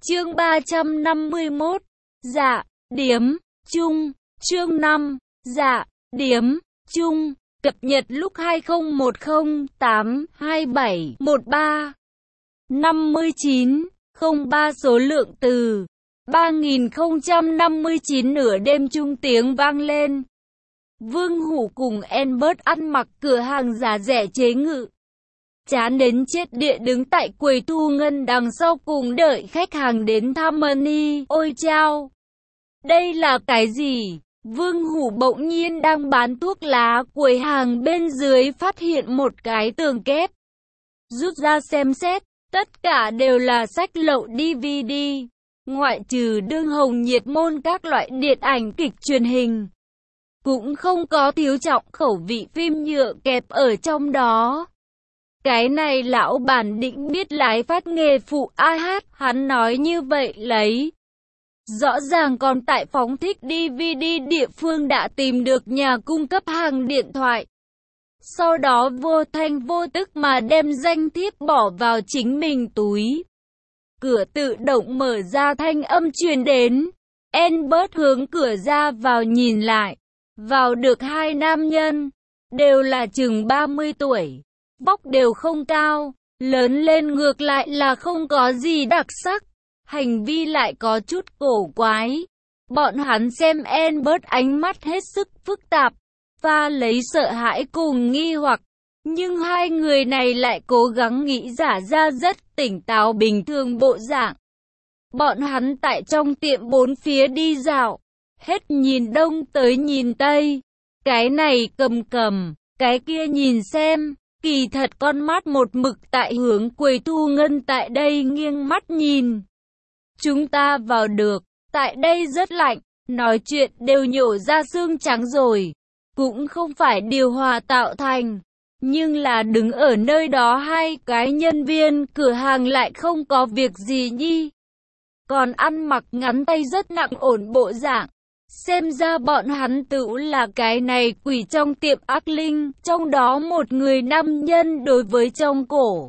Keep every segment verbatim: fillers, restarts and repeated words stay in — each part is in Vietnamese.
Chương ba trăm năm mươi mốt. Dạ, điếm, chung, chương năm. Dạ, điếm, chung, cập nhật lúc hai không một không tám hai bảy một ba. năm mươi chín, không ba số lượng từ. ba nghìn không trăm năm mươi chín nửa đêm chung tiếng vang lên. Vương Hủ cùng Albert ăn mặc cửa hàng giá rẻ chế ngự. Chán đến chết địa đứng tại quầy thu ngân đằng sau cùng đợi khách hàng đến thăm money. Ôi chao! Đây là cái gì? Vương Hủ bỗng nhiên đang bán thuốc lá, quầy hàng bên dưới phát hiện một cái tường kép. Rút ra xem xét, tất cả đều là sách lậu đê vê đê. Ngoại trừ đương hồng nhiệt môn các loại điện ảnh kịch truyền hình. Cũng không có thiếu trọng khẩu vị phim nhựa kẹp ở trong đó. Cái này lão bản định biết lái phát nghề phụ a hát, hắn nói như vậy lấy. Rõ ràng còn tại phóng thích đê vê đê địa phương đã tìm được nhà cung cấp hàng điện thoại. Sau đó vô thanh vô tức mà đem danh thiếp bỏ vào chính mình túi. Cửa tự động mở ra, thanh âm truyền đến. Albert hướng cửa ra vào nhìn lại. Vào được hai nam nhân. Đều là chừng ba mươi tuổi. Vóc đều không cao. Lớn lên ngược lại là không có gì đặc sắc. Hành vi lại có chút cổ quái. Bọn hắn xem Albert ánh mắt hết sức phức tạp. Pha lấy sợ hãi cùng nghi hoặc. Nhưng hai người này lại cố gắng nghĩ giả ra rất tỉnh táo bình thường bộ dạng. Bọn hắn tại trong tiệm bốn phía đi dạo. Hết nhìn đông tới nhìn tây. Cái này cầm cầm, cái kia nhìn xem. Kỳ thật con mắt một mực tại hướng quầy thu ngân tại đây nghiêng mắt nhìn. Chúng ta vào được, tại đây rất lạnh, nói chuyện đều nhổ ra xương trắng rồi. Cũng không phải điều hòa tạo thành. Nhưng là đứng ở nơi đó hai cái nhân viên cửa hàng lại không có việc gì nhi. Còn ăn mặc ngắn tay rất nặng ổn bộ dạng. Xem ra bọn hắn tự là cái này quỷ trong tiệm ác linh. Trong đó một người nam nhân đối với trong cổ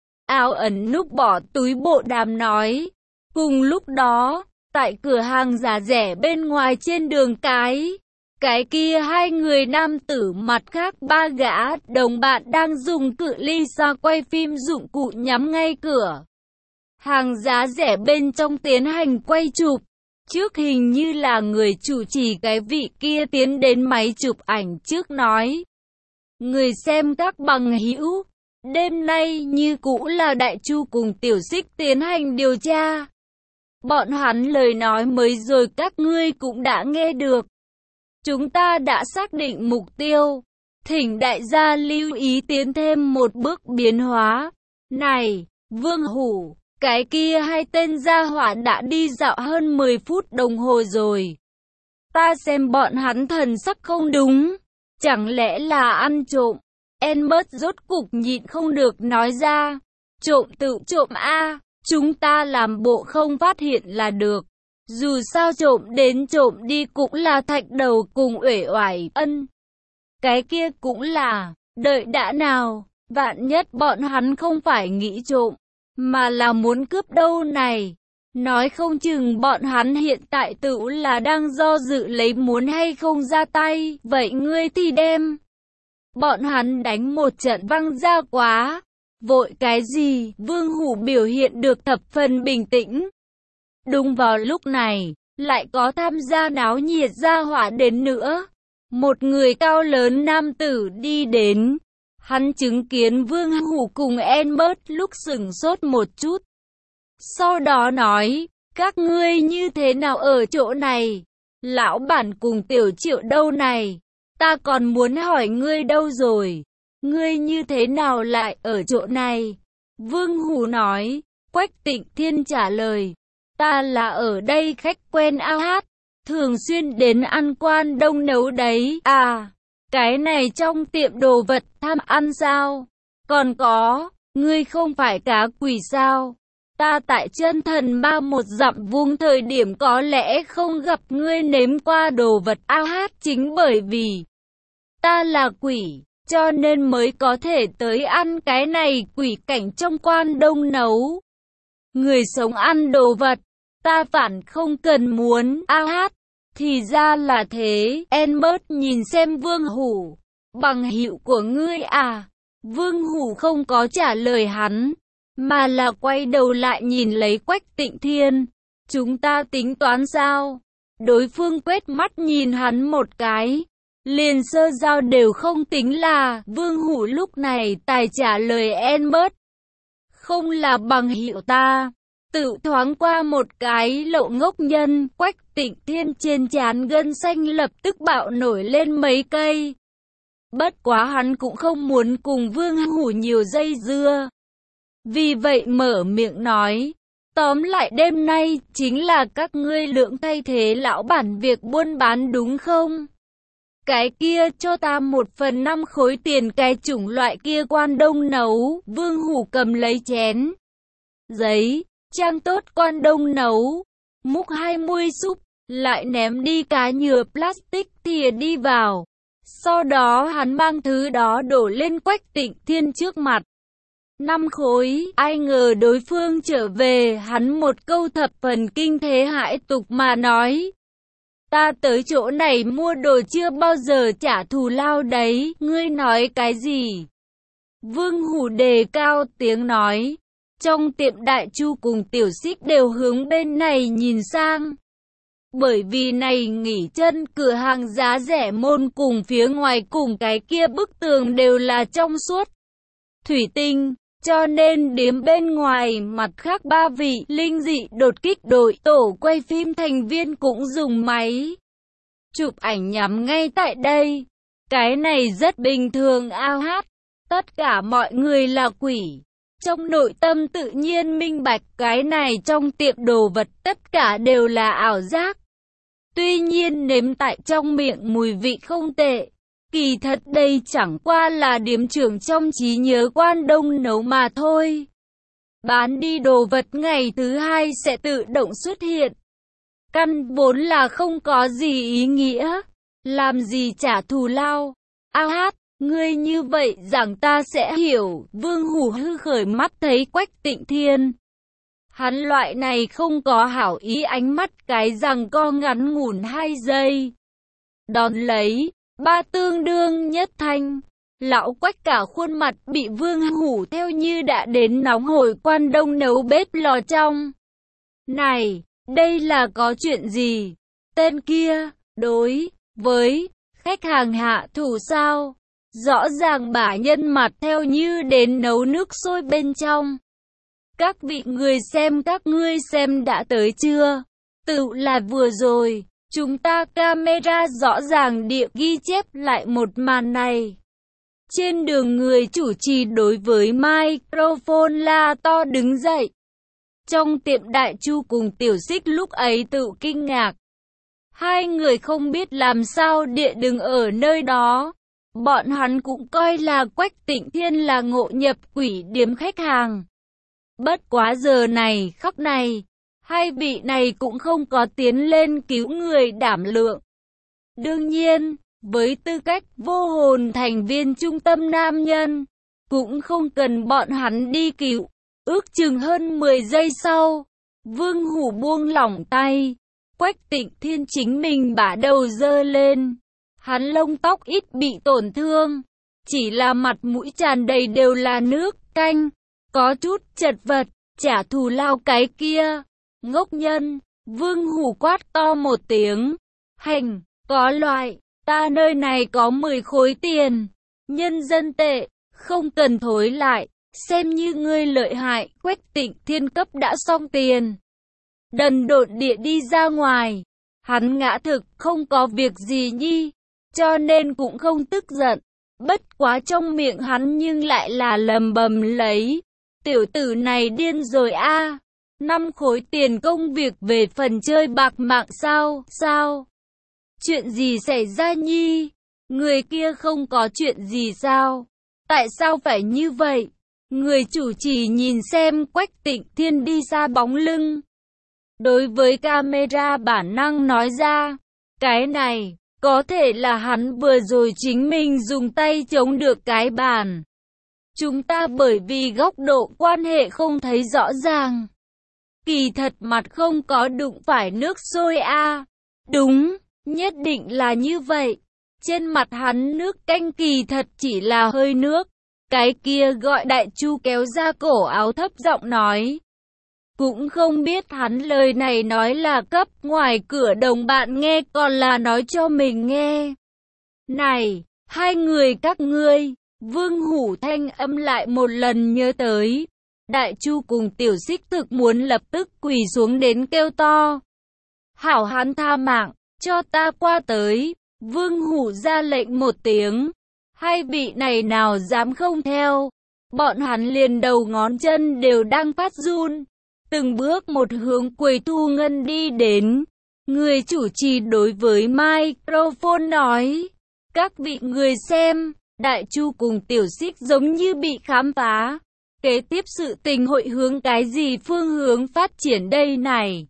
áo ẩn núp bỏ túi bộ đàm nói. Cùng lúc đó, tại cửa hàng giá rẻ bên ngoài trên đường cái. Cái kia hai người nam tử mặt khác ba gã đồng bạn đang dùng cự ly xa quay phim dụng cụ nhắm ngay cửa hàng giá rẻ bên trong tiến hành quay chụp. Trước hình như là người chủ trì cái vị kia tiến đến máy chụp ảnh trước nói. Người xem các bằng hữu, đêm nay như cũ là Đại Chu cùng Tiểu Xích tiến hành điều tra. Bọn hắn lời nói mới rồi các ngươi cũng đã nghe được. Chúng ta đã xác định mục tiêu. Thỉnh đại gia lưu ý tiến thêm một bước biến hóa. Này, Vương Hủ, cái kia hai tên gia hỏa đã đi dạo hơn mười phút đồng hồ rồi. Ta xem bọn hắn thần sắc không đúng. Chẳng lẽ là ăn trộm? Albert rốt cục nhịn không được nói ra. Trộm tự trộm a, chúng ta làm bộ không phát hiện là được. Dù sao trộm đến trộm đi cũng là thạch đầu cùng uể oải ân. Cái kia cũng là, đợi đã nào, vạn nhất bọn hắn không phải nghĩ trộm, mà là muốn cướp đâu này. Nói không chừng bọn hắn hiện tại tự là đang do dự lấy muốn hay không ra tay, vậy ngươi thì đem. Bọn hắn đánh một trận văng ra quá. Vội cái gì? Vương Hủ biểu hiện được thập phần bình tĩnh. Đúng vào lúc này, lại có tham gia náo nhiệt gia hỏa đến nữa. Một người cao lớn nam tử đi đến. Hắn chứng kiến Vương Hủ cùng Albert lúc sửng sốt một chút. Sau đó nói, các ngươi như thế nào ở chỗ này? Lão bản cùng Tiểu Triệu đâu này? Ta còn muốn hỏi ngươi đâu rồi? Ngươi như thế nào lại ở chỗ này? Vương Hủ nói. Quách Tịnh Thiên trả lời. Ta là ở đây khách quen a hát, thường xuyên đến ăn quan đông nấu đấy. À, cái này trong tiệm đồ vật tham ăn sao? Còn có, ngươi không phải cá quỷ sao? Ta tại chân thần ma một dặm vuông thời điểm có lẽ không gặp ngươi nếm qua đồ vật a hát, chính bởi vì ta là quỷ, cho nên mới có thể tới ăn cái này quỷ cảnh trong quan đông nấu. Người sống ăn đồ vật, ta phản không cần muốn. A hát, thì ra là thế. Albert nhìn xem Vương Hủ. Bằng hữu của ngươi à? Vương Hủ không có trả lời hắn, mà là quay đầu lại nhìn lấy Quách Tịnh Thiên. Chúng ta tính toán sao? Đối phương quét mắt nhìn hắn một cái, liền sơ giao đều không tính là. Vương Hủ lúc này tài trả lời Albert. Không là bằng hữu ta. Tự thoáng qua một cái lộ ngốc nhân. Quách Tịnh Thiên trên trán gân xanh lập tức bạo nổi lên mấy cây. Bất quá hắn cũng không muốn cùng Vương Hủ nhiều dây dưa, vì vậy mở miệng nói, tóm lại đêm nay chính là các ngươi lượng thay thế lão bản việc buôn bán đúng không? Cái kia cho ta một phần năm khối tiền. Cái chủng loại kia Quan Đông nấu. Vương Hủ cầm lấy chén giấy trang tốt Quan Đông nấu, múc hai muôi súp, lại ném đi cá nhựa plastic thìa đi vào. Sau đó hắn mang thứ đó đổ lên Quách Tịnh Thiên trước mặt. Năm khối. Ai ngờ đối phương trở về, hắn một câu thập phần kinh thế hãi tục mà nói. Ta tới chỗ này mua đồ chưa bao giờ trả thù lao đấy. Ngươi nói cái gì? Vương Hủ đề cao tiếng nói. Trong tiệm Đại Chu cùng Tiểu Xích đều hướng bên này nhìn sang. Bởi vì này nghỉ chân cửa hàng giá rẻ môn cùng phía ngoài cùng cái kia bức tường đều là trong suốt thủy tinh, cho nên điếm bên ngoài mặt khác ba vị linh dị đột kích đội tổ quay phim thành viên cũng dùng máy chụp ảnh nhắm ngay tại đây. Cái này rất bình thường. A hát, tất cả mọi người là quỷ. Trong nội tâm tự nhiên minh bạch cái này trong tiệm đồ vật tất cả đều là ảo giác. Tuy nhiên nếm tại trong miệng mùi vị không tệ. Kỳ thật đây chẳng qua là điếm trưởng trong trí nhớ Quan Đông nấu mà thôi. Bán đi đồ vật ngày thứ hai sẽ tự động xuất hiện. Căn vốn là không có gì ý nghĩa. Làm gì trả thù lao? A hát, ngươi như vậy rằng ta sẽ hiểu. Vương Hủ hư khởi mắt thấy Quách Tịnh Thiên. Hắn loại này không có hảo ý ánh mắt cái rằng co ngắn ngủn hai giây. Đón lấy, ba tương đương nhất thanh. Lão Quách cả khuôn mặt bị Vương Hủ theo như đã đến nóng hổi Quan Đông nấu bếp lò trong. Này, đây là có chuyện gì? Tên kia, đối với khách hàng hạ thủ sao? Rõ ràng bả nhân mặt theo như đến nấu nước sôi bên trong. Các vị người xem, các ngươi xem đã tới chưa? Tự là vừa rồi, chúng ta camera rõ ràng địa ghi chép lại một màn này. Trên đường người chủ trì đối với microphone la to đứng dậy. Trong tiệm Đại Chu cùng Tiểu Xích lúc ấy tự kinh ngạc. Hai người không biết làm sao địa đứng ở nơi đó. Bọn hắn cũng coi là Quách Tịnh Thiên là ngộ nhập quỷ điếm khách hàng. Bất quá giờ này khắc này, hai vị này cũng không có tiến lên cứu người đảm lượng. Đương nhiên, với tư cách vô hồn thành viên trung tâm nam nhân, cũng không cần bọn hắn đi cứu. Ước chừng hơn mười giây sau, Vương Hủ buông lỏng tay, Quách Tịnh Thiên chính mình bả đầu dơ lên. Hắn lông tóc ít bị tổn thương, chỉ là mặt mũi tràn đầy đều là nước canh, có chút chật vật. Trả thù lao cái kia, ngốc nhân. Vương Hủ quát to một tiếng. Hành, có loại, ta nơi này có mười khối tiền, nhân dân tệ, không cần thối lại, xem như ngươi lợi hại. Quách Tịnh Thiên cấp đã xong tiền, đần độn địa đi ra ngoài. Hắn ngã thực, không có việc gì nhi, cho nên cũng không tức giận. Bất quá trong miệng hắn nhưng lại là lầm bầm lấy. Tiểu tử này điên rồi a à. Năm khối tiền công việc về phần chơi bạc mạng sao, sao? Chuyện gì xảy ra nhi? Người kia không có chuyện gì sao? Tại sao phải như vậy? Người chủ trì nhìn xem Quách Tịnh Thiên đi xa bóng lưng. Đối với camera bản năng nói ra, cái này, có thể là hắn vừa rồi chính mình dùng tay chống được cái bàn. Chúng ta bởi vì góc độ quan hệ không thấy rõ ràng, kỳ thật mặt không có đụng phải nước sôi a. Đúng, nhất định là như vậy. Trên mặt hắn nước canh kỳ thật chỉ là hơi nước. Cái kia gọi Đại Chu kéo ra cổ áo thấp giọng nói. Cũng không biết hắn lời này nói là cấp ngoài cửa đồng bạn nghe còn là nói cho mình nghe. Này, hai người các ngươi, Vương Hủ thanh âm lại một lần nhớ tới. Đại Chu cùng Tiểu Xích thực muốn lập tức quỳ xuống đến kêu to. Hảo hắn tha mạng, cho ta qua tới. Vương Hủ ra lệnh một tiếng. Hai vị này nào dám không theo. Bọn hắn liền đầu ngón chân đều đang phát run. Từng bước một hướng quầy thu ngân đi đến. Người chủ trì đối với microphone nói. Các vị người xem, Đại Chu cùng Tiểu Xích giống như bị khám phá. Kế tiếp sự tình hội hướng cái gì phương hướng phát triển đây này?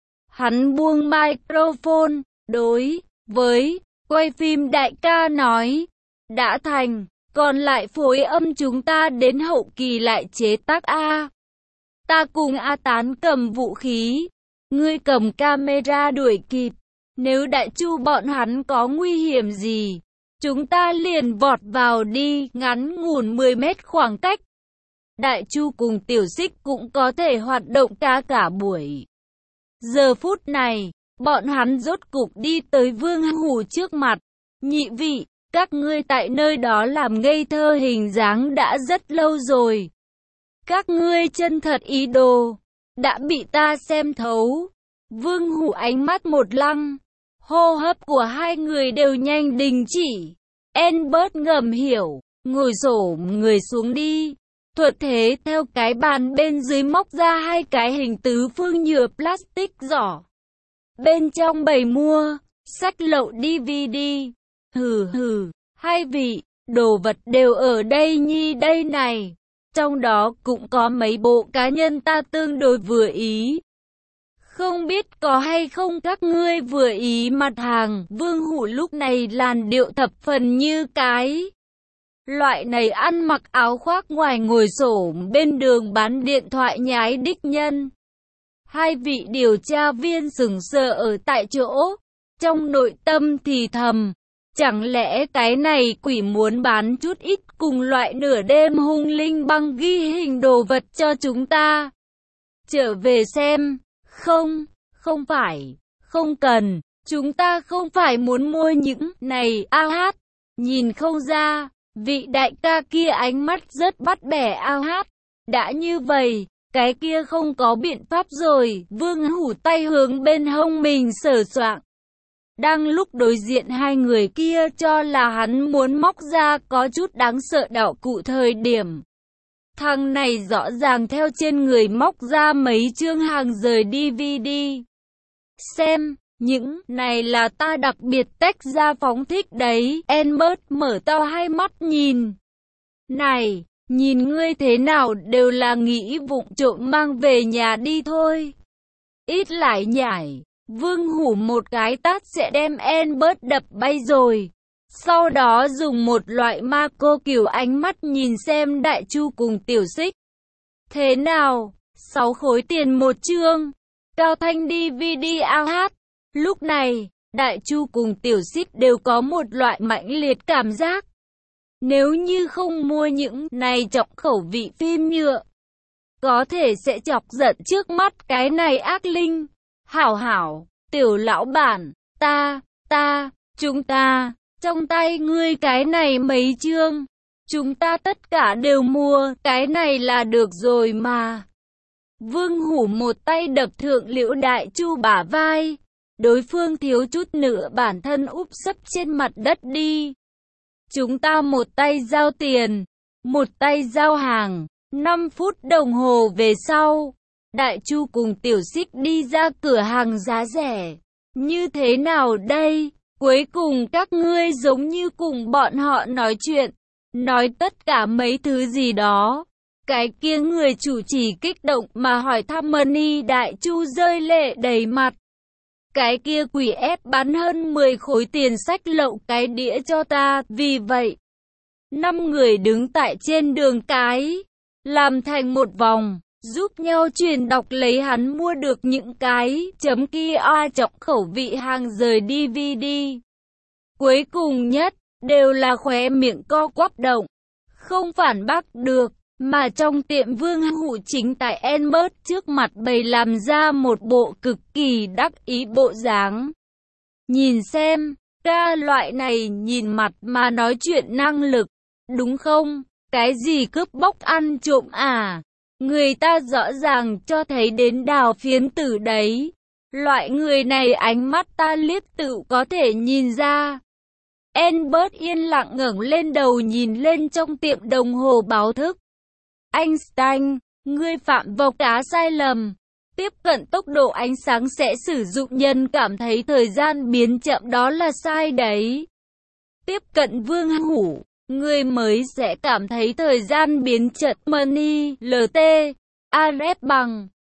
Hắn buông microphone, đối với quay phim đại ca nói. Đã thành, còn lại phối âm chúng ta đến hậu kỳ lại chế tác A. Ta cùng A Tán cầm vũ khí, ngươi cầm camera đuổi kịp. Nếu Đại Chu bọn hắn có nguy hiểm gì, chúng ta liền vọt vào đi, ngắn ngủn mười mét khoảng cách. Đại Chu cùng Tiểu Xích cũng có thể hoạt động cả cả buổi. Giờ phút này, bọn hắn rốt cục đi tới Vương Hủ trước mặt. Nhị vị, các ngươi tại nơi đó làm ngây thơ hình dáng đã rất lâu rồi. Các ngươi chân thật ý đồ, đã bị ta xem thấu. Vương Hủ ánh mắt một lăng, hô hấp của hai người đều nhanh đình chỉ. Albert ngầm hiểu, ngồi xổm người xuống đi. Thuận thế theo cái bàn bên dưới móc ra hai cái hình tứ phương nhựa plastic giỏ. Bên trong bày mua, sách lậu đê vê đê. Hừ hừ, hai vị, đồ vật đều ở đây nhi đây này. Trong đó cũng có mấy bộ cá nhân ta tương đối vừa ý. Không biết có hay không các ngươi vừa ý mặt hàng. Vương Hủ lúc này làn điệu thập phần như cái loại này ăn mặc áo khoác ngoài ngồi xổm bên đường bán điện thoại nhái đích nhân. Hai vị điều tra viên sững sờ ở tại chỗ, trong nội tâm thì thầm, chẳng lẽ cái này quỷ muốn bán chút ít cùng loại nửa đêm hung linh băng ghi hình đồ vật cho chúng ta? Trở về xem, không, không phải, không cần, chúng ta không phải muốn mua những này a hát, nhìn không ra. Vị đại ca kia ánh mắt rất bắt bẻ ao hát. Đã như vậy, cái kia không có biện pháp rồi. Vương Hủ tay hướng bên hông mình sờ soạng. Đang lúc đối diện hai người kia cho là hắn muốn móc ra có chút đáng sợ đạo cụ thời điểm. Thằng này rõ ràng theo trên người móc ra mấy chương hàng rời đê vê đê. Xem. Những này là ta đặc biệt tách ra phóng thích đấy. Albert mở to hai mắt nhìn. Này, nhìn ngươi thế nào đều là nghĩ vụng trộm mang về nhà đi thôi. Ít lại nhảy. Vương Hủ một cái tát sẽ đem Albert đập bay rồi. Sau đó dùng một loại ma cô kiểu ánh mắt nhìn xem Đại Chu cùng Tiểu Xích. Thế nào? Sáu khối tiền một chương. Cao thanh đê vê đê a hát. Lúc này, Đại Chu cùng Tiểu Xích đều có một loại mãnh liệt cảm giác. Nếu như không mua những này trọng khẩu vị phim nhựa, có thể sẽ chọc giận trước mắt cái này ác linh. Hảo hảo, Tiểu lão bản, ta, ta, chúng ta, trong tay ngươi cái này mấy chương, chúng ta tất cả đều mua, cái này là được rồi mà. Vương Hủ một tay đập thượng Liễu Đại Chu bả vai. Đối phương thiếu chút nữa bản thân úp sấp trên mặt đất đi. Chúng ta một tay giao tiền, một tay giao hàng. năm phút đồng hồ về sau, Đại Chu cùng Tiểu Xích đi ra cửa hàng giá rẻ. Như thế nào đây? Cuối cùng các ngươi giống như cùng bọn họ nói chuyện, nói tất cả mấy thứ gì đó. Cái kia người chủ trì kích động mà hỏi thăm Money. Đại Chu rơi lệ đầy mặt. Cái kia quỷ ép bán hơn mười khối tiền sách lậu cái đĩa cho ta. Vì vậy, năm người đứng tại trên đường cái, làm thành một vòng. giúp nhau truyền đọc lấy hắn mua được những cái chấm kia a trọng khẩu vị hàng rời đê vê đê. Cuối cùng nhất, đều là khóe miệng co quắp động, không phản bác được, mà trong tiệm Vương Hủ chính tại Albert trước mặt bày làm ra một bộ cực kỳ đắc ý bộ dáng. Nhìn xem, ca loại này nhìn mặt mà nói chuyện năng lực, đúng không? Cái gì cướp bóc ăn trộm à? Người ta rõ ràng cho thấy đến đào phiến tử đấy. Loại người này ánh mắt ta liếc tự có thể nhìn ra. Albert yên lặng ngẩng lên đầu nhìn lên trong tiệm đồng hồ báo thức. Einstein, ngươi phạm vào cá sai lầm. Tiếp cận tốc độ ánh sáng sẽ sử dụng nhân cảm thấy thời gian biến chậm, đó là sai đấy. Tiếp cận Vương Hủ, ngươi mới sẽ cảm thấy thời gian biến chậm. Money, lờ tê, a rép bằng